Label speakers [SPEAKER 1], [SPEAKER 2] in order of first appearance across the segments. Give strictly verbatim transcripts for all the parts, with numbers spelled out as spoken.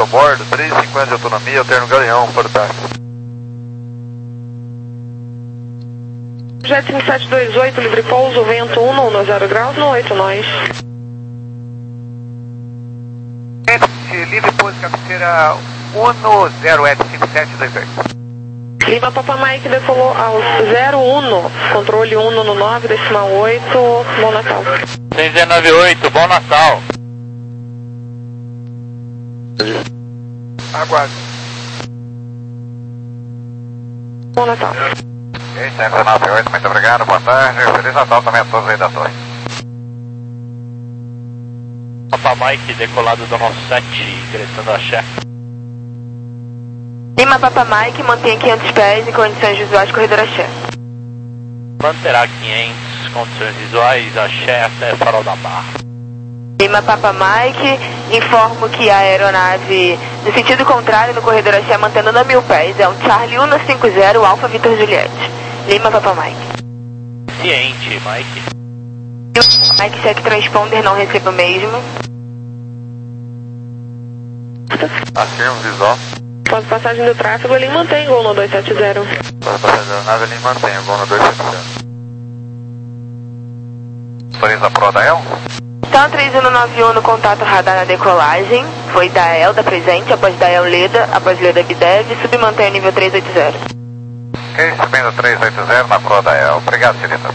[SPEAKER 1] bordo, três e cinquenta de autonomia, alterno Galeão, para o táxi.
[SPEAKER 2] Jet cinco sete dois oito, livre pouso, vento um no zero graus, no oito nós.
[SPEAKER 1] Livre pouso, cabeceira um zero F cinco sete dois oito.
[SPEAKER 2] Lima Papa Mike decolou ao zero um, controle um no nove, decimal oito, bom Natal.
[SPEAKER 3] seis nove oito, bom Natal.
[SPEAKER 1] Aguarde.
[SPEAKER 2] Bom Natal.
[SPEAKER 1] seis nove oito, muito obrigado, boa tarde. Feliz Natal também a todos aí da torre.
[SPEAKER 3] Papa Mike decolado do nosso sete, direção a Axé.
[SPEAKER 4] Lima Papa Mike mantém quinhentos pés em condições visuais, corredor Axé.
[SPEAKER 3] Manterá quinhentos, condições visuais, Axé até Farol da Barra.
[SPEAKER 4] Lima Papa Mike, informo que a aeronave no sentido contrário no corredor Axé mantendo a mil pés. É um Charlie um cinco zero Alfa Vitor Juliette. Lima Papa Mike.
[SPEAKER 3] Ciente, Mike.
[SPEAKER 4] Mike check transponder, não recebo mesmo.
[SPEAKER 1] Afirmo visual.
[SPEAKER 2] Após passagem do tráfego, ele mantém gol no dois sete zero.
[SPEAKER 1] Após passagem da nave, ele mantém o gol no dois sete zero. Autoriza pro da E L?
[SPEAKER 4] Então, três um nove um no contato radar na decolagem. Foi da E L, da presente, após da E L Leda, após Leda Bidev, submantém o nível três oito zero.
[SPEAKER 1] Ok, subindo três oito zero na pro da E L. Obrigado, senhorita.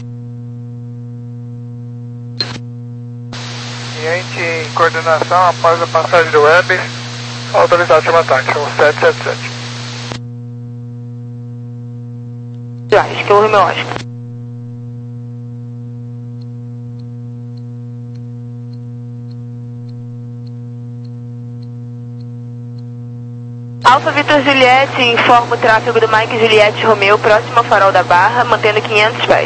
[SPEAKER 1] Cliente em coordenação após a passagem do web. Autorizado de ataque, um sete sete sete.
[SPEAKER 4] Acho que eu ouvi meu Oscar. Alfa Vitor Juliette, informa o tráfego do Mike Juliette Romeo próximo ao Farol da Barra, mantendo quinhentos pés.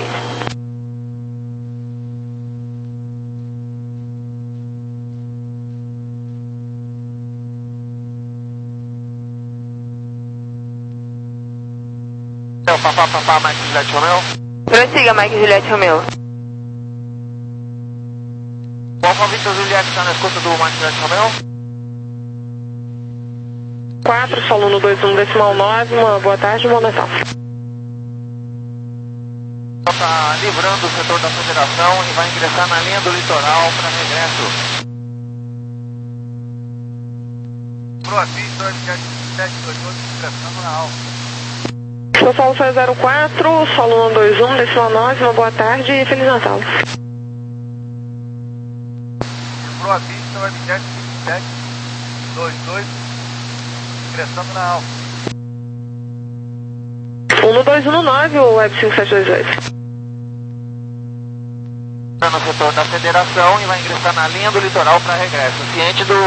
[SPEAKER 1] Papá, papá, Mike Juliette Romeo.
[SPEAKER 4] Prossiga, Mike Juliette Romeo.
[SPEAKER 1] O Alfa Vitor Juliette está na escuta do Mike Juliette Romeo.
[SPEAKER 2] quatro, solo no dois um decimal nove, uma boa tarde, bom Natal.
[SPEAKER 1] Está livrando o setor da federação e vai ingressar na linha do litoral para regresso. Pro Vitor Juliette sete dois oito, ingressando na Alfa.
[SPEAKER 2] Sou Paulo foi zero quatro, solo um dois um, decimal nove, uma boa tarde e Feliz Natal.
[SPEAKER 1] Pro Vitor Juliette sete dois oito, ingressando na Alfa.
[SPEAKER 2] um no dois um no nove, o Web cinco sete dois oito.
[SPEAKER 1] Está no setor da federação e vai ingressar na linha do litoral para regresso, ciente do,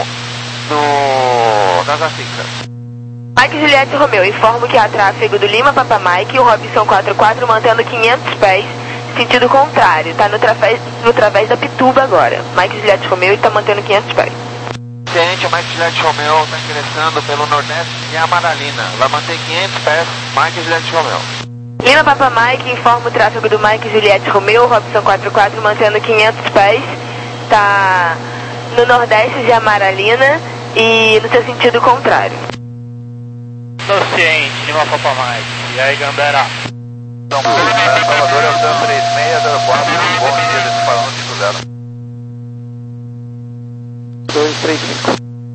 [SPEAKER 1] do das Aficas.
[SPEAKER 4] Mike Juliette Romeo, informo que há tráfego do Lima Papa Mike e o Robson quatro quatro mantendo quinhentos pés, sentido contrário, está no través, no través da Pituba agora. Mike Juliette Romeo está mantendo quinhentos pés.
[SPEAKER 1] Ciente, o Mike Juliette Romeo está ingressando pelo nordeste de Amaralina, vai manter quinhentos pés, Mike Juliette Romeo.
[SPEAKER 4] Lima Papa Mike, informa o tráfego do Mike Juliette Romeo, Robson quatro quatro mantendo quinhentos pés, está no nordeste de Amaralina e no seu sentido contrário.
[SPEAKER 3] Tô ciente, Lima Papa Mike. E aí, Gambera?
[SPEAKER 1] São Paulo, Salvador, é o Dan três seis zero quatro, bom dia desse falando cinco zero. dois três cinco.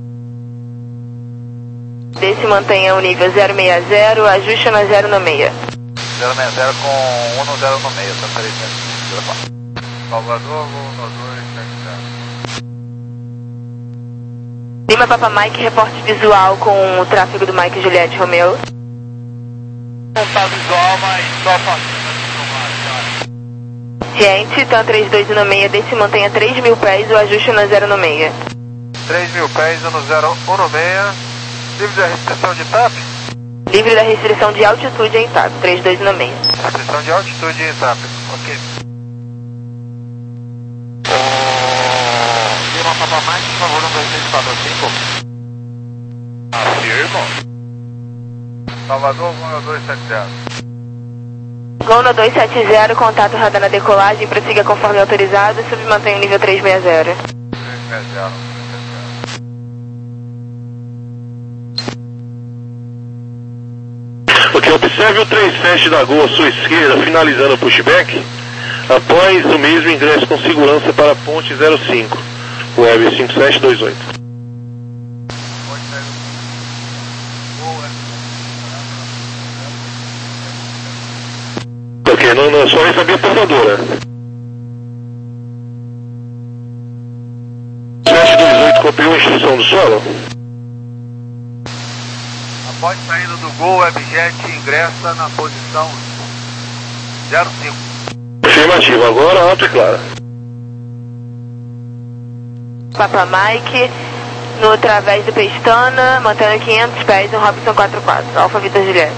[SPEAKER 4] Desse mantenha o nível zero seis zero, ajuste na zero no meia.
[SPEAKER 1] zero seis zero com um no zero no meio, Dan três seis zero quatro. Salvador, voo no dois sete zero.
[SPEAKER 4] Lima Papa Mike, reporte visual com o tráfego do Mike Juliette Romeo.
[SPEAKER 3] Não tá visual, mas só fazendo.
[SPEAKER 4] Ciente, TAM três dois um no meia, desse mantenha três mil pés, o ajuste na zero no meia.
[SPEAKER 1] três mil pés, um no zero um no meia. Livre da restrição de T A P?
[SPEAKER 4] Livre da restrição de altitude em T A P, três dois um no meia.
[SPEAKER 1] Restrição de altitude em T A P, ok. Lima Papa Mike, por favor, um dois três quatro cinco.
[SPEAKER 3] Afirmo.
[SPEAKER 1] Salvador, voo no dois sete zero.
[SPEAKER 4] Gol no dois sete zero, contato radar na decolagem, prossiga conforme autorizado, submantém o nível três seis zero.
[SPEAKER 1] três seis zero.
[SPEAKER 5] observe o três sete da Gol à sua esquerda, finalizando o pushback. Após o mesmo, ingresso com segurança para a ponte zero cinco, Web cinco sete dois oito. Ok, não, não, só receber a portadora. sete dois oito copiou a instrução do solo.
[SPEAKER 1] Após saída do Gol, Webjet ingressa na posição zero cinco.
[SPEAKER 5] Afirmativo, agora alto e claro.
[SPEAKER 4] Papa Mike, no través do Pestana, mantendo quinhentos pés no Robson quatro quatro, Alfa Vitor Juliette.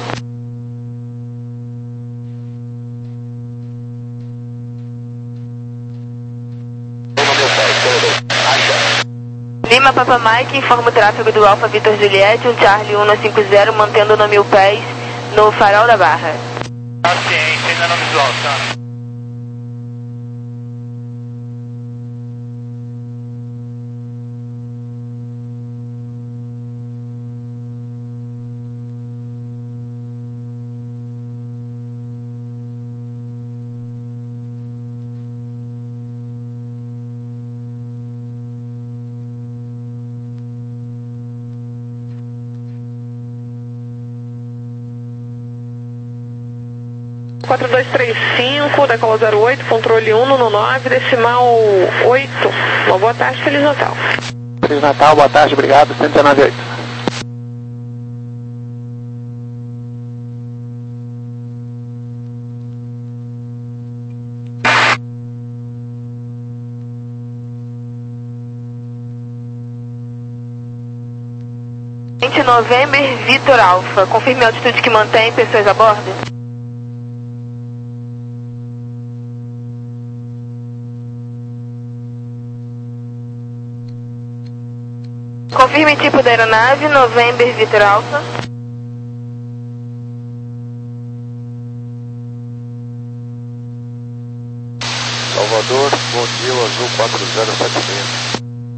[SPEAKER 4] Lima Papa Mike, informa o tráfego do Alfa Vitor Juliette, um Charlie um cinco zero, mantendo no mil pés no Farol da Barra.
[SPEAKER 3] Paciente, ainda não visual, tá?
[SPEAKER 2] quatro dois três cinco, decola zero oito, controle um no nove, decimal oito. Uma boa tarde, Feliz Natal.
[SPEAKER 6] Feliz Natal, boa tarde, obrigado, cento e dezenove oito.
[SPEAKER 4] vinte de novembro, Vitor Alfa, confirme a altitude que mantém, pessoas a bordo. Confirme tipo da aeronave, November Vitor Alfa.
[SPEAKER 5] Salvador, bom dia, o Azul quatro zero sete seis.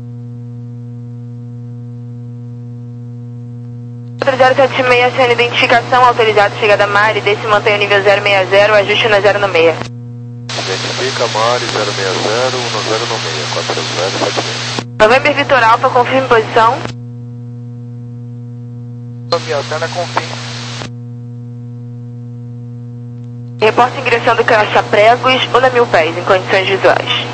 [SPEAKER 4] quatro zero sete seis, sendo identificação, autorizado, chegada Mari, desse mantém o nível zero seis zero, ajuste na zero seis.
[SPEAKER 5] Identifica Mari zero seis zero, um zero seis, quatro zero sete seis.
[SPEAKER 4] November Vitor Alfa, confirme posição.
[SPEAKER 1] Minha antena confirma.
[SPEAKER 4] Reporte ingressando caixa pregos, um a mil pés, em condições visuais.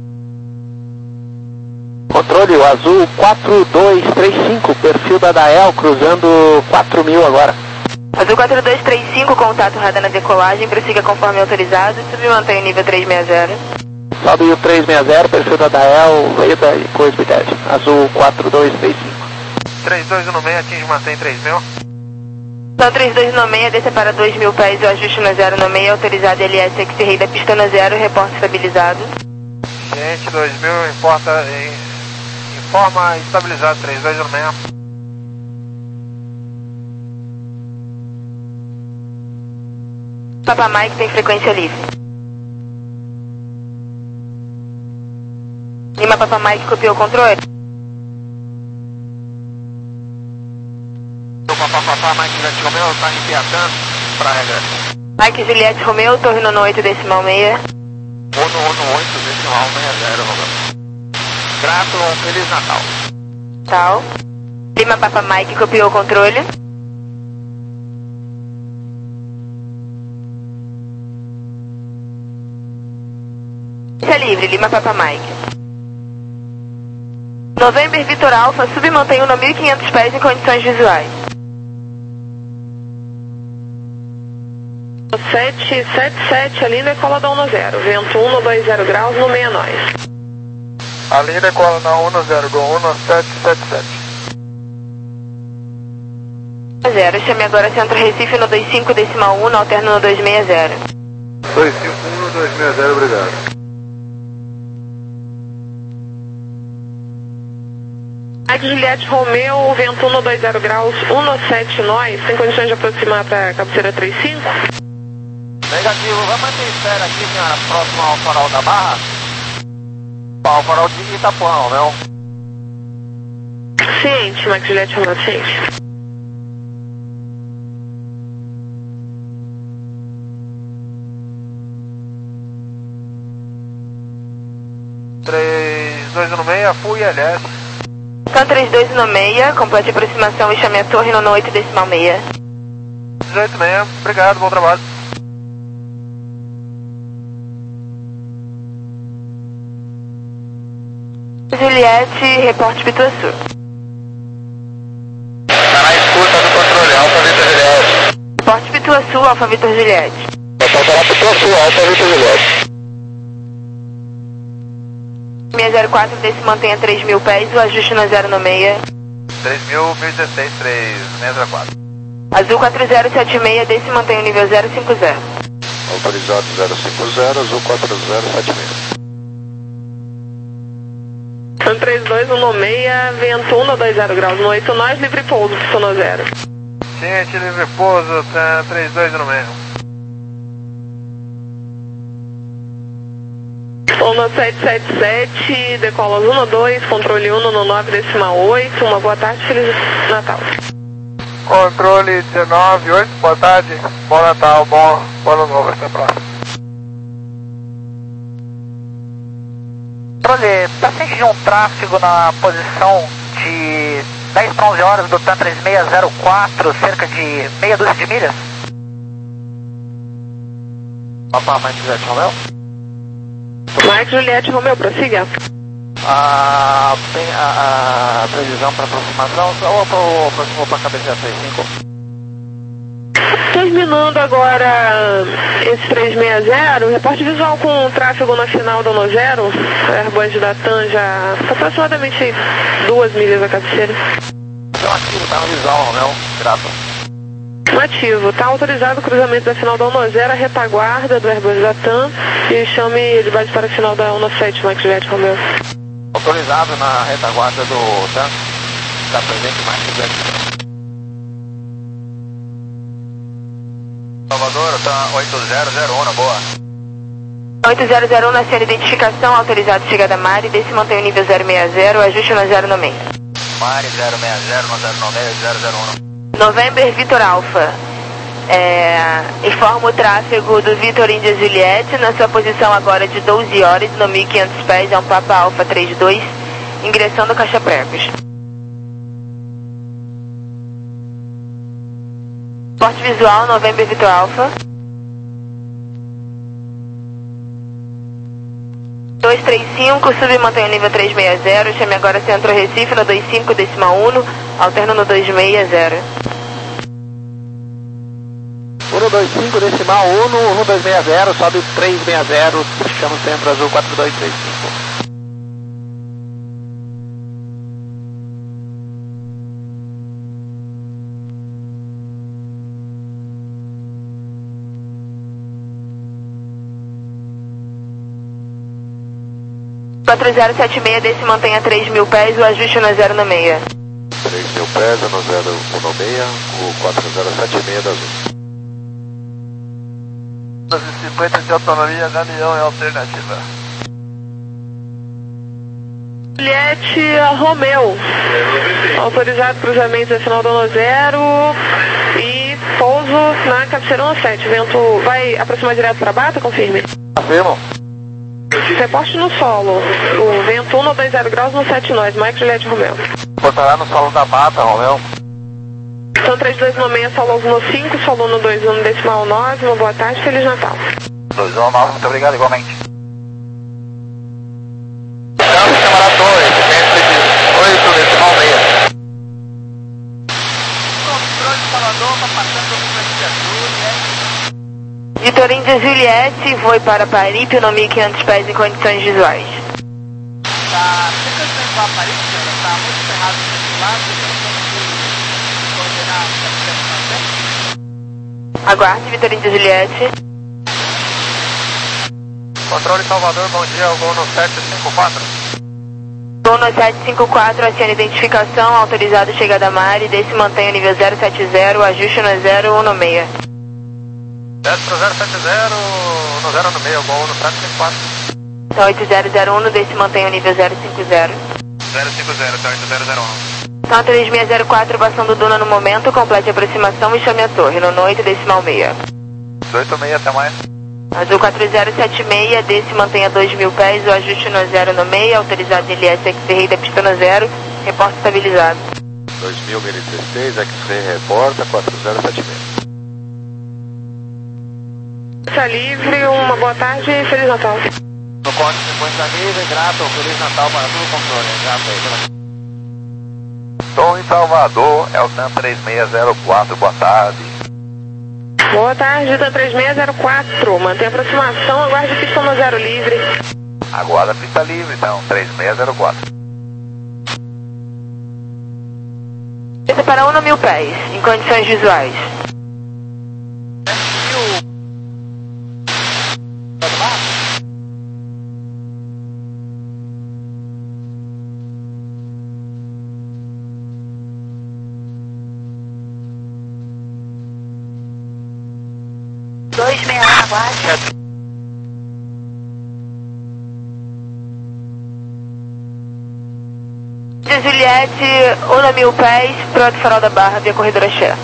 [SPEAKER 6] Controle, o Azul quatro dois três cinco, perfil da Dael, cruzando quatro mil agora.
[SPEAKER 4] Azul quatro dois três cinco, contato radar na decolagem, prossiga conforme autorizado, submantém o nível três seis zero.
[SPEAKER 6] Sobe o três seis zero, perfil da Dael, veio da Coisa Bidete. Azul quatro dois três cinco.
[SPEAKER 1] três dois um seis, atinge, mantém três mil.
[SPEAKER 4] Então três dois um seis, desce para dois mil pés, o ajuste na zero seis, autorizado L S X-Ray da pista na zero, reporte estabilizado.
[SPEAKER 1] Gente, dois mil, importa, informa estabilizado, três dois um seis.
[SPEAKER 4] Papa Mike tem frequência livre. Lima Papa Mike copiou o controle.
[SPEAKER 1] O Papa Papa Mike Juliette Romeo está empiatando para regressão.
[SPEAKER 4] Mike Juliette Romeo, torre no oito decimal seis.
[SPEAKER 1] Uno uno oito decimal seis zero, Romeo. Grato, um Feliz Natal.
[SPEAKER 4] Tal. Lima Papa Mike copiou o controle. Pista livre, Lima Papa Mike. November Vitor Alfa, submantém o mil e quinhentos pés em condições visuais.
[SPEAKER 2] sete sete sete, ali decola da um zero, vento um dois zero graus no meia nós.
[SPEAKER 1] Ali decola na um zero, Gol um sete sete sete.
[SPEAKER 4] zero, chame agora Centro Recife no dois cinco decimal um, alterno no dois seis zero.
[SPEAKER 5] dois cinco um, dois seis zero, obrigado.
[SPEAKER 2] Mike Juliette Romeo, vento um dois zero graus, um sete nós, tem condições de aproximar para a cabeceira trinta e cinco?
[SPEAKER 1] Negativo, vamos manter espera aqui, senhora, próximo ao farol da Barra. Ao farol de Itapuã, não?
[SPEAKER 2] Ciente, Mike Juliette Romeo, ciente.
[SPEAKER 1] L S.
[SPEAKER 4] São trinta e dois no meia, complete a aproximação e chame a torre no oito decimal meia.
[SPEAKER 1] dezoito meia, obrigado, bom trabalho.
[SPEAKER 4] Juliette, reporte Pituaçu.
[SPEAKER 1] Tá na escuta do controle, Alfa Vitor Juliette.
[SPEAKER 4] Reporte Pituaçu, Alfa Vitor Juliette.
[SPEAKER 1] Tá na Pituaçu, Alfa Vitor Juliette.
[SPEAKER 4] seis zero quatro, desse mantenha três mil pés, o ajuste no zero no meia.
[SPEAKER 1] três mil, mil e dezesseis, três seis zero quatro.
[SPEAKER 4] Azul quatro zero sete seis, desse mantenha o nível zero cinco zero.
[SPEAKER 5] Autorizado zero cinco zero, Azul quatro zero sete seis.
[SPEAKER 2] São trinta e dois no meia, vento um no dois zero graus, no oito nós, livre pouso, sono zero.
[SPEAKER 1] Gente, livre pouso, tá trinta e dois no meio.
[SPEAKER 2] Sono sete sete sete, decola azul no dois, controle um no nove decimal oito, uma boa tarde, Feliz Natal.
[SPEAKER 1] Controle dezenove, oito, boa tarde, bom Natal, bom, bom ano novo, até a próxima.
[SPEAKER 7] Controle, está sentindo um tráfego na posição de dez para onze horas do TAM três seis zero quatro, cerca de meia dúzia de milhas?
[SPEAKER 1] Papa Mike Juliette Romeo?
[SPEAKER 2] Mike Juliette Romeo, prossiga.
[SPEAKER 1] Ah, tem a, a previsão para aproximação, ou aproximou para a cabeça três cinco?
[SPEAKER 2] Terminando agora esse trezentos e sessenta, reporte visual com tráfego na final do No Zero, Airbus da TAM já aproximadamente duas milhas da cabeceira.
[SPEAKER 1] Então ativo, tá no visual, Romeo, grato.
[SPEAKER 2] Ativo, tá autorizado o cruzamento da final da No Zero, a retaguarda do Airbus da TAM e chame de base para a final da No sete, Mike Juliette Romeo.
[SPEAKER 1] Autorizado na retaguarda do TAM, está presente Mike Juliette Romeo. Salvador, tá oito zero zero um, na boa.
[SPEAKER 4] oito zero zero um na sua identificação, autorizado chegada Mari, desse mantém o nível zero seis zero, ajuste no zero no meio.
[SPEAKER 1] Mari zero seis zero, no zero no meio, zero zero um.
[SPEAKER 4] November Vitor Alpha. É, informa o tráfego do Vitor Índia Juliette na sua posição agora de doze horas, no mil e quinhentos pés, é um Papa Alpha trinta e dois, ingressando caixa pregos. Porte visual, November Vitor Alpha. dois três cinco, sub mantém o nível três seis zero, chame agora Centro Recife no dois cinco decimal um, alterno no dois seis zero.
[SPEAKER 6] um dois cinco decimal um, um dois seis zero, sobe três seis zero, chama o Centro Azul quatro dois três cinco.
[SPEAKER 4] quatro zero sete seis, desse mantenha três mil pés, o ajuste no zero no meia.
[SPEAKER 5] três mil pés, no zero um no meia, o quatro zero sete seis da Azul.
[SPEAKER 1] duzentos e cinquenta de autonomia, caminhão é alternativa.
[SPEAKER 2] Juliette Romeo, autorizado cruzamento da final do No Zero e pouso na cabeceira no sete, vento vai aproximar direto para a bata, confirme.
[SPEAKER 5] Afirmo.
[SPEAKER 2] Reporte no solo, o vento um no dois zero graus no sete nós, Mike Juliette Romeo.
[SPEAKER 1] Portará no solo da bata, Romeo.
[SPEAKER 2] São trinta e dois no meia, solo no cinco, solo no dois um decimal nove, uma boa tarde, Feliz Natal.
[SPEAKER 1] dois um nove, muito obrigado, igualmente. Então, camarada dois, oito decimal meia. Controle de Salvador, tá passando o número azul, né?
[SPEAKER 4] Vitor Índia Juliette, foi para Paripe no mil e quinhentos pés em condições visuais.
[SPEAKER 7] Tá, você cansa para a Paris, senhora? Tá muito ferrado desse lado, você tem que coordenar a
[SPEAKER 4] Aguarde, Vitor Índia Juliette.
[SPEAKER 1] Controle Salvador, bom dia, eu vou no sete cinco quatro.
[SPEAKER 4] Vou no sete cinco quatro, acione identificação, autorizado chegada Mari, desse mantém o nível zero sete zero, ajuste no zero um no meia.
[SPEAKER 1] Destro zero sete zero, no zero no meio, vou no sete cinco quatro.
[SPEAKER 4] Então oito zero zero um, desse mantém o nível zero cinco zero.
[SPEAKER 1] zero cinco zero, então oito zero zero um.
[SPEAKER 4] Então três seis zero quatro, passando Duna no momento, complete a aproximação e chame a torre, no oito decimal meia.
[SPEAKER 1] oito meia, até mais.
[SPEAKER 4] Azul quatro zero sete seis, desse mantenha dois mil pés, o ajuste no zero no meio, autorizado L S X-Ray da pista no zero, reporta estabilizado.
[SPEAKER 8] dois mil, milha dezesseis, X-Ray reporta, quatro zero sete seis.
[SPEAKER 2] Pista livre, uma boa tarde e Feliz Natal.
[SPEAKER 1] No Conde cinquenta livre, grato, Feliz Natal para todo o controle, grato aí.
[SPEAKER 8] Tom em Salvador, é o TAM três seis zero quatro, boa tarde.
[SPEAKER 2] Boa tarde, TAM três seis zero quatro, mantém aproximação, aguarde pista no zero livre.
[SPEAKER 8] Aguarda a pista livre, então, três seis zero quatro.
[SPEAKER 4] Pista para um no mil pés, em condições visuais.
[SPEAKER 7] dois seis um, aguarde.
[SPEAKER 4] De Juliette, um no mil pés, pronto, farol da Barra, via corredor Axé.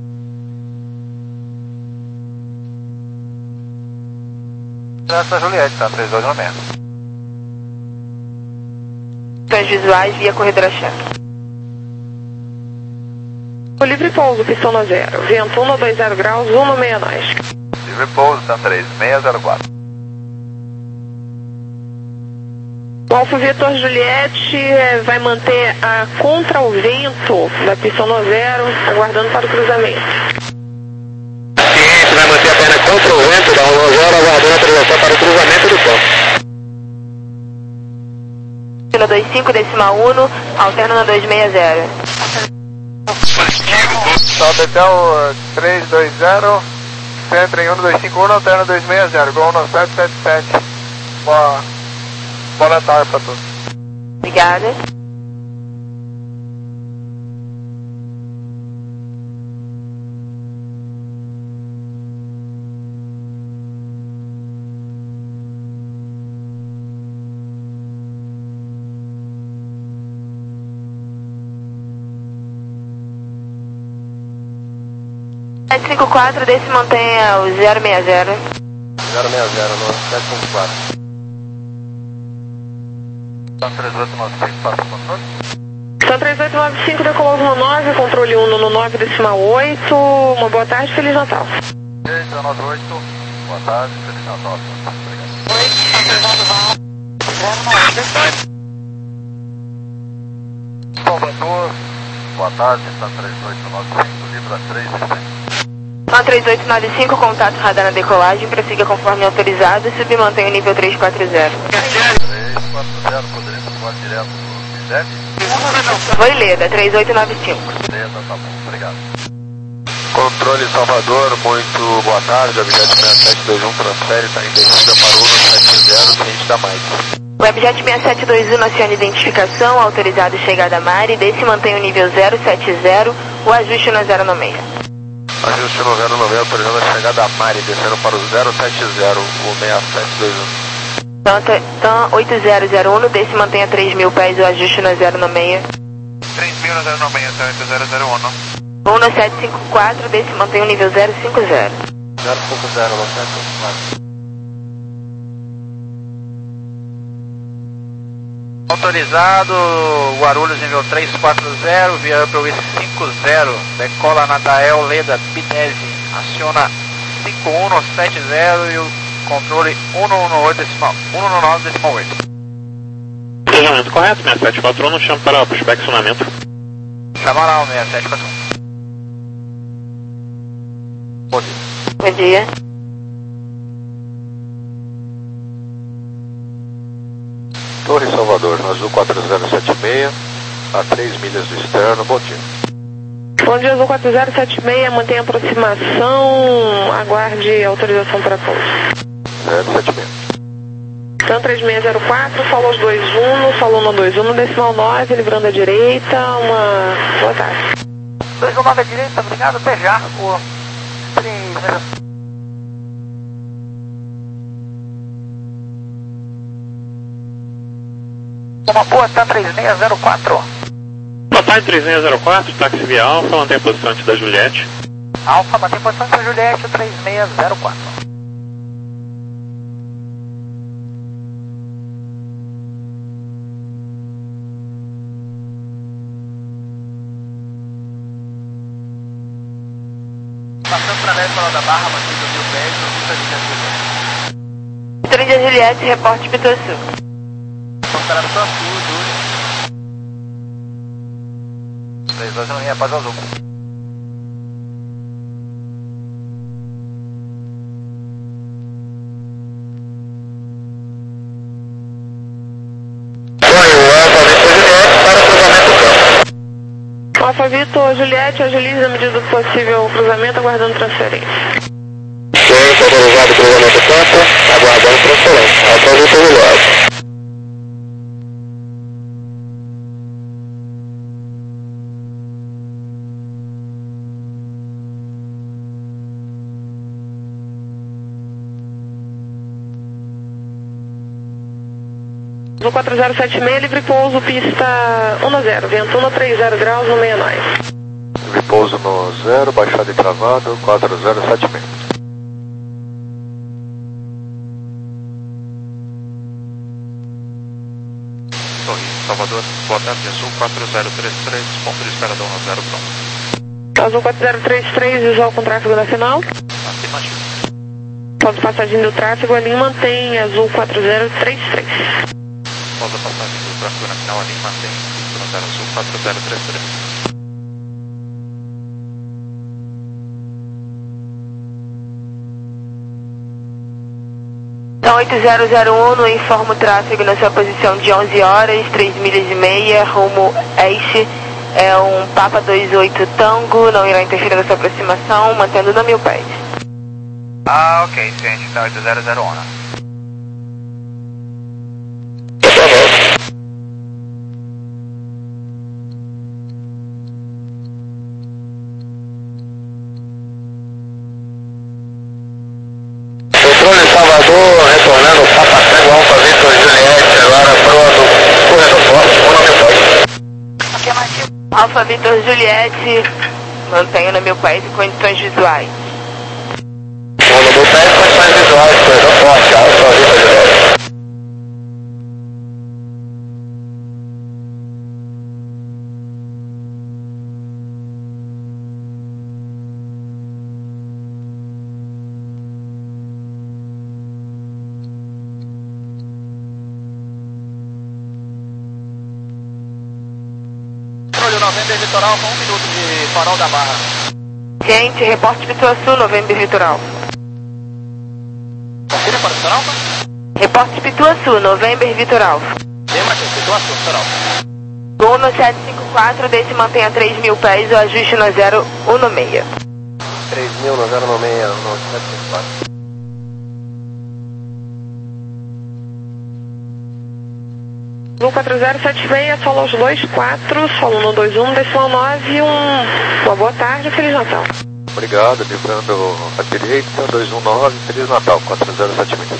[SPEAKER 8] Essa Juliette, tá, três dois um seis.
[SPEAKER 4] Condições visuais, via corredor Axé.
[SPEAKER 2] O livre pouso, pistão no zero, vento um no dois zero graus, um no meia nós.
[SPEAKER 8] Livre pouso, TAM três seis zero quatro.
[SPEAKER 2] O Alfa Vitor Juliette eh, vai manter a contra o vento da pista no zero, aguardando para o cruzamento.
[SPEAKER 5] Ciente, vai manter a perna contra o vento da no zero, aguardando a autorização para o cruzamento do ponto.
[SPEAKER 4] No dois cinco, decimal uno, alterna no dois seis zero.
[SPEAKER 8] Só Betel três dois zero, centro em um dois cinco um, alterna dois seis zero, gol no sete sete sete. Boa, boa tarde para todos.
[SPEAKER 4] Obrigada. sete cinco quatro, desse mantenha o zero seis zero.
[SPEAKER 8] zero seis zero no sete cinco quatro. TAM três oito nove cinco, passa o controle.
[SPEAKER 2] TAM três oito nove cinco, decolou no nove, controle um no nove decimal oito, uma boa tarde, Feliz Natal.
[SPEAKER 8] três nove oito, boa tarde, Feliz Natal. Obrigado. Salvador, boa tarde, TAM três oito nove cinco, Libra três seis.
[SPEAKER 4] TAM três oito nove cinco, contato radar na decolagem, prossiga conforme autorizado e submantém o nível três quatro zero.
[SPEAKER 8] três quatro zero, poderíamos voar direto no Bisete?
[SPEAKER 4] Foi Leda, três oito nove cinco.
[SPEAKER 8] Leda, tá bom, obrigado. Controle Salvador, muito boa tarde, Objet seis sete dois um transfere, está em descida para o um sete zero, ciente da Mike.
[SPEAKER 4] O Objet seis sete dois um aciona identificação, autorizado chegada a Mari, desse mantém o nível zero sete zero, o ajuste no zero no meio.
[SPEAKER 8] Ajuste no zero no meio, autorizando a chegada a Mari, descendo para o zero sete zero, o seis sete dois um.
[SPEAKER 4] TAM oito zero zero um, desse mantenha três mil pés, o ajuste no zero no meio.
[SPEAKER 8] três mil no zero no meio, oito zero zero um.
[SPEAKER 4] um no sete cinco quatro, desse mantém o nível zero cinco zero.
[SPEAKER 8] zero cinco zero, no sete cinco quatro.
[SPEAKER 7] Autorizado, Guarulhos nível três quatro zero, via para o cinco zero, decola Nadael Leda Bitese, aciona cinco um no sete zero e o controle um um oito decimal, um nove decimal oito.
[SPEAKER 5] Planejamento correto, seis sete quatro um, não chama para pushback acionamento.
[SPEAKER 7] Chama lá o seis sete quatro um.
[SPEAKER 8] Bom dia.
[SPEAKER 4] Bom dia.
[SPEAKER 8] Torre Salvador, Azul quatro zero sete seis, a três milhas do externo, bom dia.
[SPEAKER 2] Bom dia, Azul quatro zero sete seis, mantenha aproximação, aguarde autorização para pouso.
[SPEAKER 8] zero sete seis.
[SPEAKER 2] TAM três seis zero quatro, falou os dois um, falou no dois um no decimal nove, livrando a direita, uma boa tarde.
[SPEAKER 7] dois um nove à direita, obrigado, até já. O três zero. Uma boa, TAM três seis zero quatro.
[SPEAKER 5] Boa tarde, três seis zero quatro, táxi via Alfa, mantém a posição antes da Juliette.
[SPEAKER 7] Alfa, mantém posição da Juliette, três seis zero quatro. Passando através do Farol da Barra, mantido mil pés, no Vitor
[SPEAKER 4] Índia Juliette, reporte Pituaçu.
[SPEAKER 7] Considerado Pituaçu, Júlio. três dois na linha, Paz Azul.
[SPEAKER 2] Alfa Vitor Juliette, agilize na medida do possível o cruzamento, aguardando transferência.
[SPEAKER 5] Sim, autorizado o cruzamento do campo, aguardando transferência. Alfa Vitor Juliette.
[SPEAKER 2] No quatro zero sete seis, livre pouso, pista um zero, vento um trinta graus no sessenta e nove.
[SPEAKER 9] Livre pouso no zero, baixada e travado, quatro zero sete seis.
[SPEAKER 10] Sorriso, Salvador, boa tarde, Azul quatro zero três três, ponto de espera da um zero, pronto.
[SPEAKER 2] Azul quatro zero três três, visual com tráfego nacional.
[SPEAKER 10] Afirmativo.
[SPEAKER 2] Ponto de passagem do tráfego, ali mantém Azul quatro zero três três.
[SPEAKER 10] Após a passagem do tráfego nacional ali, mantém Y Azul quatro zero três três.
[SPEAKER 4] Então oito zero zero um, informa o tráfego na sua posição de onze horas, três milhas e meia, rumo este. É um Papa dois oito Tango, não irá interferir na sua aproximação, mantendo no mil pés.
[SPEAKER 7] Ah, ok, ciente, então oito zero zero um.
[SPEAKER 5] Controle Salvador, retornando Papa Tango Alfa Vitor Juliette, agora pronto, corredor forte, um no mil pés.
[SPEAKER 4] Alfa Vitor Juliette, mantenha no mil pés e condições visuais.
[SPEAKER 5] Um no mil pés, condições visuais, corredor forte, Alfa Vitor Juliette.
[SPEAKER 7] November Litoral com um minuto de Farol da Barra.
[SPEAKER 4] Gente, reporte Pituaçu, November Litoral.
[SPEAKER 7] Confira para o Litoral?
[SPEAKER 4] Reporte Pituaçu, November Litoral.
[SPEAKER 7] Lembra que Pituaçu, Litoral.
[SPEAKER 4] Gol no sete cinco quatro, desse mantenha três mil pés, o ajuste no zero um seis.
[SPEAKER 9] três mil no zero um seis, no sete cinco quatro.
[SPEAKER 2] No quatro zero sete seis, solo aos dois quatro, solo no dois um, decimal nove, um, uma boa tarde, Feliz Natal.
[SPEAKER 9] Obrigado, livrando a direita, dois um nove, Feliz Natal, quatro zero sete seis.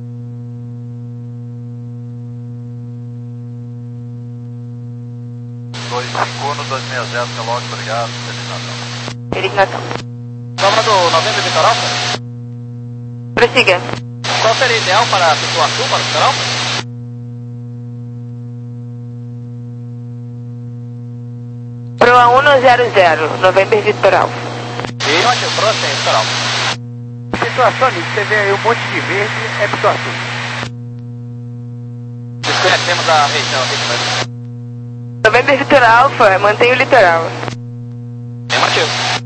[SPEAKER 7] dois cinco um, dois seis zero, relógio, obrigado, Feliz Natal.
[SPEAKER 4] Feliz Natal.
[SPEAKER 7] Sobra do Novembro Litoral?
[SPEAKER 4] Prossiga.
[SPEAKER 7] Qual seria ideal para Pituaçu, para o Litoral?
[SPEAKER 4] Proa um zero zero, November Litoral.
[SPEAKER 7] E onde o Proa tem Litoral?
[SPEAKER 8] Pituaçu, amigo, você vê aí um monte de verde, é Pituaçu.
[SPEAKER 7] Desconhecemos a região aqui, mas...
[SPEAKER 4] November Litoral, Alfa, mantenha o litoral.
[SPEAKER 7] Afirmativo.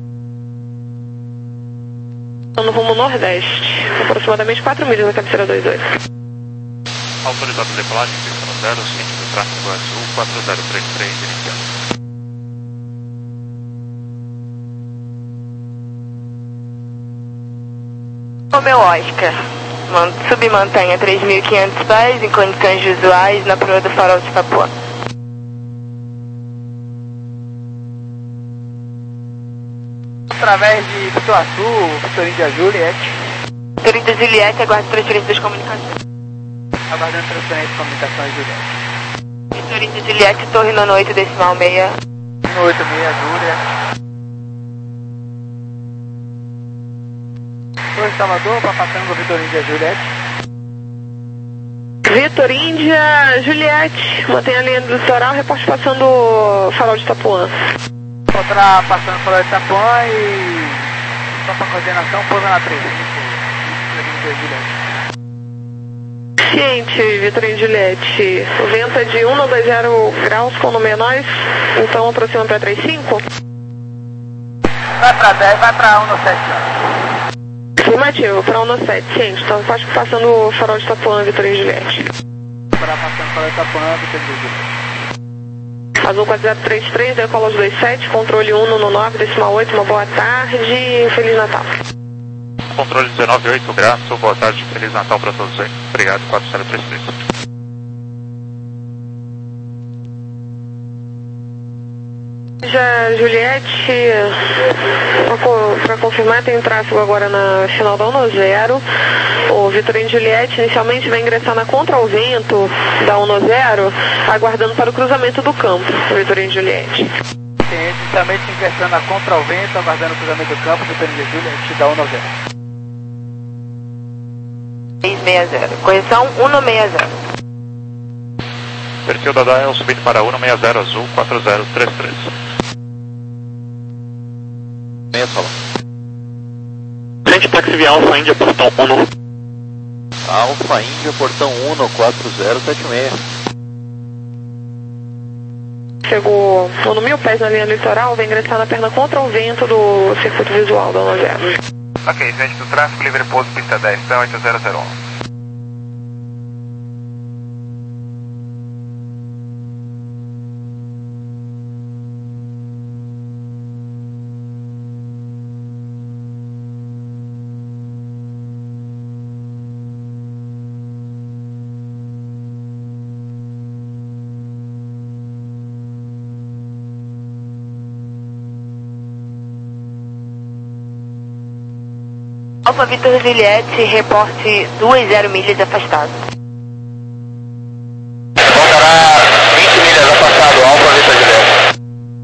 [SPEAKER 2] No rumo nordeste, aproximadamente quatro milhas da cabeceira dois oito.
[SPEAKER 10] Autorizado a decolagem, pista no zero, ciente do tráfego Azul quatro zero três três, iniciando.
[SPEAKER 4] Romeu Oscar, Man- submantenha três mil e quinhentos pés em condições visuais na proa do Farol de Itapuã.
[SPEAKER 8] Através de Pituaçu, Vitor Índia Juliette.
[SPEAKER 4] Vitor Índia Juliette, aguarde transferência das comunicações.
[SPEAKER 8] Aguardando transferência de comunicações Juliette.
[SPEAKER 4] Vitor Índia Juliette, torre nono oito, decimal meia.
[SPEAKER 8] um oito seis, Juliette. Torre Salvador, Papa Tango, Vitor Índia Juliette.
[SPEAKER 2] Vitor Índia Juliette, mantenha a linha do litoral, reporte passando o Farol de Itapuã.
[SPEAKER 8] Outra passando por Itapuã e
[SPEAKER 7] só para coordenação, pousa na três.
[SPEAKER 2] Ciente, Vitorino Juliette. O vento é de um a dois zero graus com número nós, então aproxima para trinta e cinco.
[SPEAKER 7] Vai para dez, vai para um no sete.
[SPEAKER 2] Afirmativo, para um no sete, ciente. Então pode passando o farol de Itapuã, Vitorino Juliette.
[SPEAKER 7] Para passando o farol de Itapuã, Vitorino Juliette.
[SPEAKER 2] Azul quatro zero três três, decola os dois sete, controle um no nove, decimal oito, uma boa tarde e Feliz Natal.
[SPEAKER 10] Controle dezenove oito, graças, boa tarde, Feliz Natal para todos aí. Obrigado, quatro zero três três.
[SPEAKER 2] Já Juliette, para confirmar, tem tráfego agora na final da Uno Zero. O Vitorino Juliette inicialmente vai ingressar na contra ao vento da Uno Zero, aguardando para o cruzamento do campo, o Vitorino Juliette.
[SPEAKER 7] Tem inicialmente ingressando na contra ao vento, aguardando o cruzamento do campo, Vitorino Juliette da Uno Zero.
[SPEAKER 4] seis seis zero, correção um seis zero.
[SPEAKER 10] Perfil da Dial subindo para um seis zero azul quatro zero três três.
[SPEAKER 9] Meia sala.
[SPEAKER 3] Frente táxi via Alfa Índia, portão um.
[SPEAKER 9] Alfa Índia, portão um, quatro zero sete seis.
[SPEAKER 2] Chegou no mil pés na linha litoral, vai ingressar na perna contra o vento do circuito visual da Uno Zero.
[SPEAKER 8] Ok, gente do tráfego, livre pouso, pista dez, então oito zero zero um.
[SPEAKER 4] Alfa Vitor Juliette, reporte duas zero milhas afastado.
[SPEAKER 1] Voltará vinte milhas afastado, Alfa Vitor Juliette.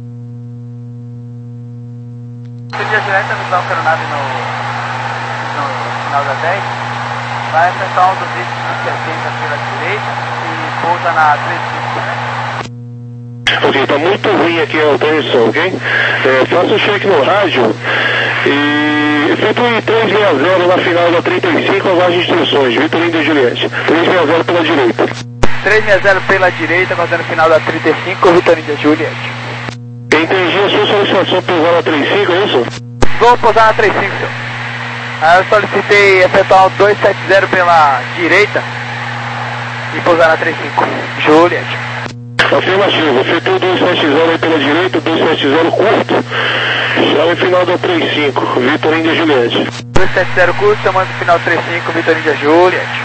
[SPEAKER 7] Vitor Juliette está visão coronado no, no final da dez. Vai enfrentar um dos cento e setenta pela direita e pousa na três cinco, né?
[SPEAKER 5] Ok, tá muito ruim aqui a transmissão, ok? É, faça o check no rádio e efetue três seis zero na final da trinta e cinco, aguarde instruções, Vitorino e Juliette. três seis zero pela direita.
[SPEAKER 7] três seis zero pela direita, aguardando o final da trinta e cinco, Vitorino e Juliette.
[SPEAKER 5] Entendi a sua solicitação pousar na trinta e cinco, é isso?
[SPEAKER 7] Vou pousar na trinta e cinco, senhor. Aí eu solicitei efetuar o dois sete zero pela direita e pousar na trinta e cinco, Juliette.
[SPEAKER 5] Afirmativo, efetua dois sete zero aí pela direita, dois sete zero curto, chama o final da trinta e cinco, Vitorino e Juliette.
[SPEAKER 7] dois sete zero curto, chamando o final trinta e cinco, Vitorino e Juliette.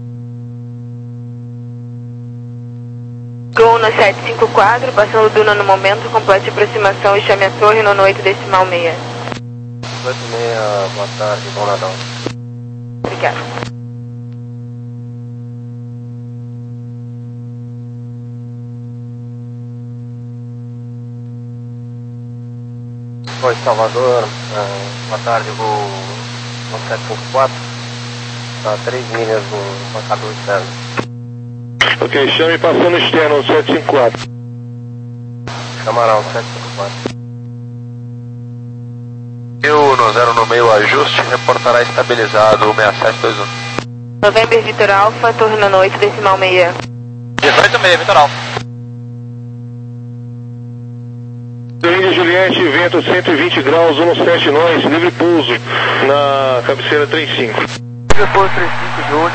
[SPEAKER 4] Gol no sete cinco quatro, passando Duna no momento, complete aproximação e chame a torre no oito decimal seis.
[SPEAKER 1] oito seis, boa tarde, bom Natal.
[SPEAKER 4] Obrigado.
[SPEAKER 1] Oi, Salvador, uh, boa tarde, vou no sete cinco quatro, está três milhas no marcador externo.
[SPEAKER 5] Ok, chame passando externo no sete cinco quatro.
[SPEAKER 1] Camarão, sete cinco quatro.
[SPEAKER 9] E o no zero no meio ajuste, reportará estabilizado seis sete dois um.
[SPEAKER 4] November Vitor Alfa, torre no oito decimal seis.
[SPEAKER 7] dezoito seis, Vitor Alfa.
[SPEAKER 5] Vitorino e Juliette, vento cento e vinte graus, um sete nós, livre pouso na cabeceira trinta e cinco.
[SPEAKER 7] Livre pouso trinta e cinco, Júlio.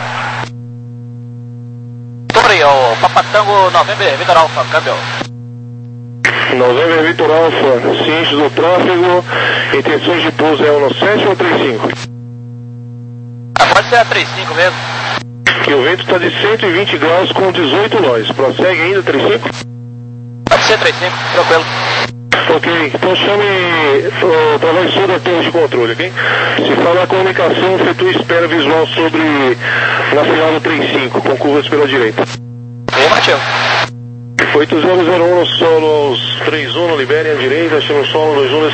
[SPEAKER 3] Torre, o Papatango November Vitor Alfa, câmbio.
[SPEAKER 5] November Vitor Alfa, ciente do tráfego, intenções de pouso é um sete ou trinta e cinco?
[SPEAKER 3] Ah, pode ser a trinta e cinco mesmo.
[SPEAKER 5] Que o vento está de cento e vinte graus com dezoito nós, prossegue ainda trinta e cinco?
[SPEAKER 3] Pode ser trinta e cinco, tranquilo.
[SPEAKER 5] Ok, então chame o travessor da torre de controle, ok? Se falar comunicação, efetue espera visual sobre na final do trinta e cinco, com curvas pela direita.
[SPEAKER 3] Afirmativo.
[SPEAKER 5] oito zero zero um no solo aos três um, libere a direita, chama o solo dois um.